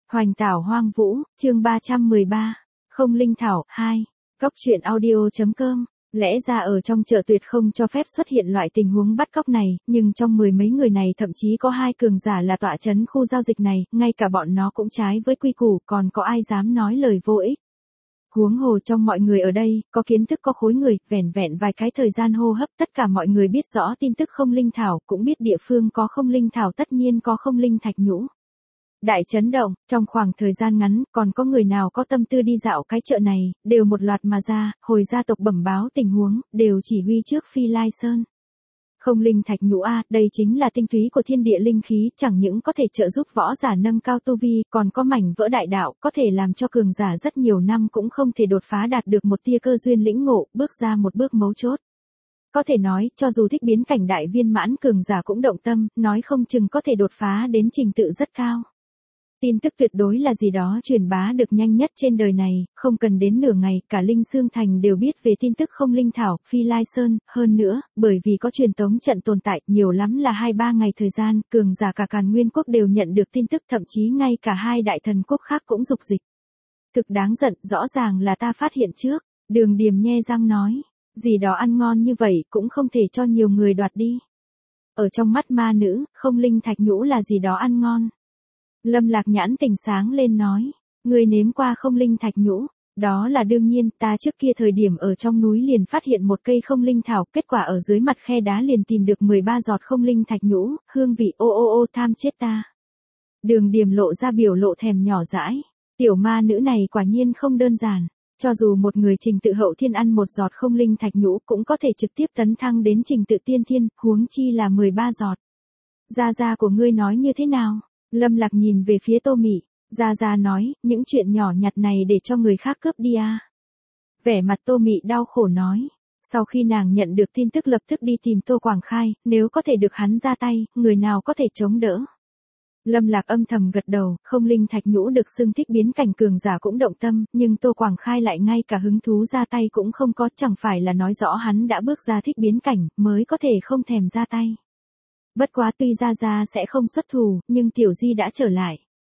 Hoành Tảo Hoang Vũ, chương 313. Không linh thảo, 2. Cóc truyện audio.com. Lẽ ra ở trong chợ tuyệt không cho phép xuất hiện loại tình huống bắt cóc này, nhưng trong mười mấy người này thậm chí có 2 cường giả là tọa chấn khu giao dịch này, ngay cả bọn nó cũng trái với quy củ, còn có ai dám nói lời vô ích. Huống hồ trong mọi người ở đây, có kiến thức có khối người, vẻn vẹn vài cái thời gian hô hấp tất cả mọi người biết rõ tin tức không linh thảo, cũng biết địa phương có không linh thảo tất nhiên có không linh thạch nhũ. Đại chấn động, trong khoảng thời gian ngắn, còn có người nào có tâm tư đi dạo cái chợ này, đều một loạt mà ra, hồi gia tộc bẩm báo tình huống, đều chỉ huy trước Phi Lai Sơn. Không linh thạch nhũ a, đây chính là tinh túy của thiên địa linh khí, chẳng những có thể trợ giúp võ giả nâng cao tu vi, còn có mảnh vỡ đại đạo, có thể làm cho cường giả rất nhiều năm cũng không thể đột phá đạt được một tia cơ duyên lĩnh ngộ, bước ra một bước mấu chốt. Có thể nói, cho dù thích biến cảnh đại viên mãn cường giả cũng động tâm, nói không chừng có thể đột phá đến trình tự rất cao. Tin tức tuyệt đối là gì đó truyền bá được nhanh nhất trên đời này, không cần đến nửa ngày, cả Linh Xương Thành đều biết về tin tức không linh thảo, Phi Lai Sơn, hơn nữa, bởi vì có truyền tống trận tồn tại, nhiều lắm là 2-3 ngày thời gian, cường giả cả Càn Nguyên quốc đều nhận được tin tức, thậm chí ngay cả 2 đại thần quốc khác cũng dục dịch. Thực đáng giận, rõ ràng là ta phát hiện trước, Đường Điềm nhe răng nói, gì đó ăn ngon như vậy cũng không thể cho nhiều người đoạt đi. Ở trong mắt ma nữ, không linh thạch nhũ là gì đó ăn ngon. Lâm Lạc nhãn tỉnh sáng lên nói, người nếm qua không linh thạch nhũ, đó là đương nhiên, ta trước kia thời điểm ở trong núi liền phát hiện một cây không linh thảo, kết quả ở dưới mặt khe đá liền tìm được 13 giọt không linh thạch nhũ, hương vị ô tham chết ta. Đường Điềm lộ ra biểu lộ thèm nhỏ dãi, tiểu ma nữ này quả nhiên không đơn giản, cho dù một người trình tự hậu thiên ăn một giọt không linh thạch nhũ cũng có thể trực tiếp tấn thăng đến trình tự tiên thiên, huống chi là 13 giọt. Gia của ngươi nói như thế nào? Lâm Lạc nhìn về phía Tô Mị, Gia nói, những chuyện nhỏ nhặt này để cho người khác cướp đi à. Vẻ mặt Tô Mị đau khổ nói, sau khi nàng nhận được tin tức lập tức đi tìm Tô Quảng Khai, nếu có thể được hắn ra tay, người nào có thể chống đỡ. Lâm Lạc âm thầm gật đầu, không linh thạch nhũ được xưng thích biến cảnh cường giả cũng động tâm, nhưng Tô Quảng Khai lại ngay cả hứng thú ra tay cũng không có, chẳng phải là nói rõ hắn đã bước ra thích biến cảnh, mới có thể không thèm ra tay. Bất quá tuy Gia sẽ không xuất thủ, nhưng Tiểu Di đã trở lại.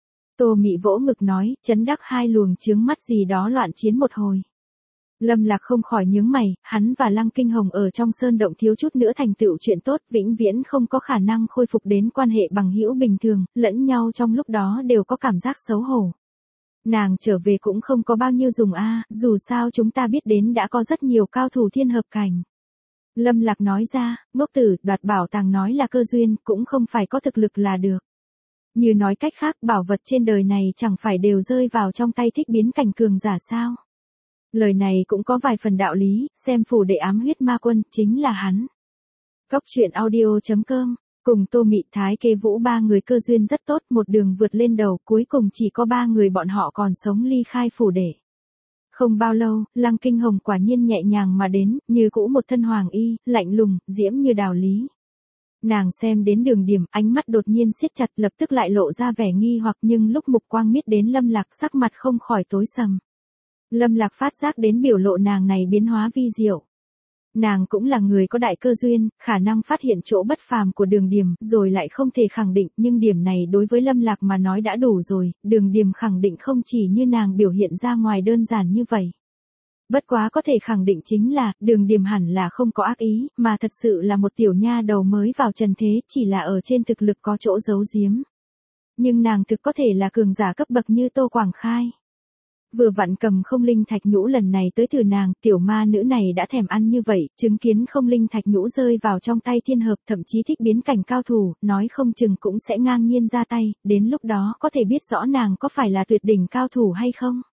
Tô Mị vỗ ngực nói, chấn đắc 2 luồng chướng mắt gì đó loạn chiến một hồi. Lâm Lạc không khỏi nhướng mày, hắn và Lăng Kinh Hồng ở trong sơn động thiếu chút nữa thành tựu chuyện tốt, vĩnh viễn không có khả năng khôi phục đến quan hệ bằng hữu bình thường, lẫn nhau trong lúc đó đều có cảm giác xấu hổ. Nàng trở về cũng không có bao nhiêu dùng a, dù sao chúng ta biết đến đã có rất nhiều cao thủ thiên hợp cảnh. Lâm Lạc nói ra, ngốc tử, đoạt bảo tàng nói là cơ duyên, cũng không phải có thực lực là được. Như nói cách khác, bảo vật trên đời này chẳng phải đều rơi vào trong tay thích biến cảnh cường giả sao. Lời này cũng có vài phần đạo lý, xem phủ đệ ám huyết ma quân, chính là hắn. Cóc truyện audio.com, cùng Tô Mị Thái Kế Vũ 3 người cơ duyên rất tốt, một đường vượt lên đầu, cuối cùng chỉ có 3 người bọn họ còn sống ly khai phủ đệ. Không bao lâu, Lăng Kinh Hồng quả nhiên nhẹ nhàng mà đến, như cũ một thân hoàng y, lạnh lùng, diễm như đào lý. Nàng xem đến Đường Điềm, ánh mắt đột nhiên siết chặt, lập tức lại lộ ra vẻ nghi hoặc, nhưng lúc mục quang miết đến Lâm Lạc sắc mặt không khỏi tối sầm. Lâm Lạc phát giác đến biểu lộ nàng này biến hóa vi diệu. Nàng cũng là người có đại cơ duyên, khả năng phát hiện chỗ bất phàm của Đường Điềm, rồi lại không thể khẳng định, nhưng điểm này đối với Lâm Lạc mà nói đã đủ rồi, Đường Điềm khẳng định không chỉ như nàng biểu hiện ra ngoài đơn giản như vậy. Bất quá có thể khẳng định chính là, Đường Điềm hẳn là không có ác ý, mà thật sự là một tiểu nha đầu mới vào trần thế, chỉ là ở trên thực lực có chỗ giấu giếm. Nhưng nàng thực có thể là cường giả cấp bậc như Tô Quảng Khai. Vừa vặn cầm không linh thạch nhũ lần này tới từ nàng, tiểu ma nữ này đã thèm ăn như vậy, chứng kiến không linh thạch nhũ rơi vào trong tay thiên hợp, thậm chí thích biến cảnh cao thủ, nói không chừng cũng sẽ ngang nhiên ra tay, đến lúc đó có thể biết rõ nàng có phải là tuyệt đỉnh cao thủ hay không.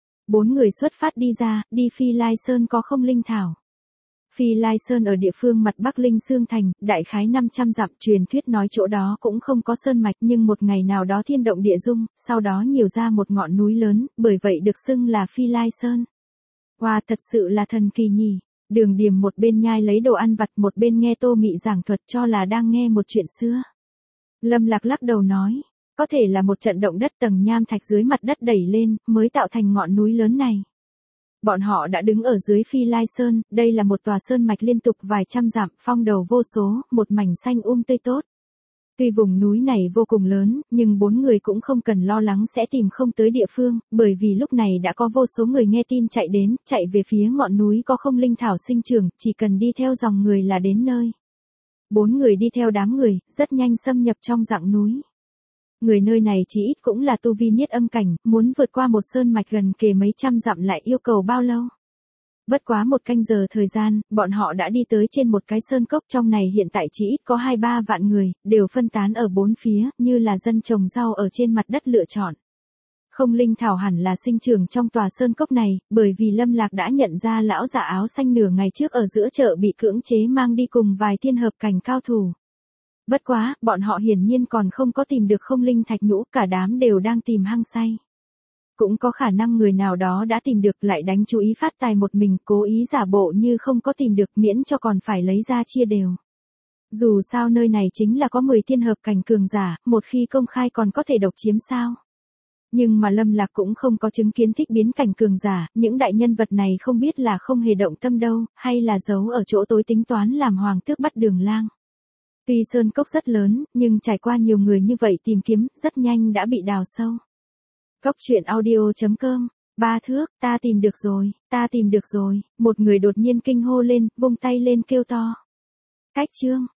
4 người xuất phát đi ra, đi Phi Lai Sơn có không linh thảo. Phi Lai Sơn ở địa phương mặt Bắc Linh Xương Thành, đại khái 500 dặm, truyền thuyết nói chỗ đó cũng không có sơn mạch, nhưng một ngày nào đó thiên động địa dung, sau đó nhiều ra một ngọn núi lớn, bởi vậy được xưng là Phi Lai Sơn. Wow, thật sự là thần kỳ nhỉ. Đường Điềm một bên nhai lấy đồ ăn vặt, một bên nghe Tô Mị giảng thuật cho là đang nghe một chuyện xưa. Lâm Lạc lắc đầu nói, có thể là một trận động đất tầng nham thạch dưới mặt đất đẩy lên, mới tạo thành ngọn núi lớn này. Bọn họ đã đứng ở dưới Phi Lai Sơn, đây là một tòa sơn mạch liên tục vài trăm dặm, phong đầu vô số, một mảnh xanh tươi tốt. Tuy vùng núi này vô cùng lớn, nhưng 4 người cũng không cần lo lắng sẽ tìm không tới địa phương, bởi vì lúc này đã có vô số người nghe tin chạy đến, chạy về phía ngọn núi có không linh thảo sinh trưởng, chỉ cần đi theo dòng người là đến nơi. 4 người đi theo đám người, rất nhanh xâm nhập trong rặng núi. Người nơi này chỉ ít cũng là tu vi niết âm cảnh, muốn vượt qua một sơn mạch gần kề mấy trăm dặm lại yêu cầu bao lâu? Bất quá 1 canh giờ thời gian, bọn họ đã đi tới trên một cái sơn cốc, trong này hiện tại chỉ ít có 2-3 vạn người, đều phân tán ở 4 phía, như là dân trồng rau ở trên mặt đất lựa chọn. Không linh thảo hẳn là sinh trưởng trong tòa sơn cốc này, bởi vì Lâm Lạc đã nhận ra lão giả áo xanh nửa ngày trước ở giữa chợ bị cưỡng chế mang đi cùng vài thiên hợp cảnh cao thủ. Bất quá, bọn họ hiển nhiên còn không có tìm được không linh thạch nhũ, cả đám đều đang tìm hang say. Cũng có khả năng người nào đó đã tìm được lại đánh chú ý phát tài một mình, cố ý giả bộ như không có tìm được, miễn cho còn phải lấy ra chia đều. Dù sao nơi này chính là có 10 thiên hợp cảnh cường giả, một khi công khai còn có thể độc chiếm sao. Nhưng mà Lâm Lạc cũng không có chứng kiến thích biến cảnh cường giả, những đại nhân vật này không biết là không hề động tâm đâu, hay là giấu ở chỗ tối tính toán làm hoàng tước bắt đường lang. Tuy sơn cốc rất lớn, nhưng trải qua nhiều người như vậy tìm kiếm, rất nhanh đã bị đào sâu. Cốc truyện audio.com, 3 thước, ta tìm được rồi, ta tìm được rồi, một người đột nhiên kinh hô lên, vung tay lên kêu to. Cách chương.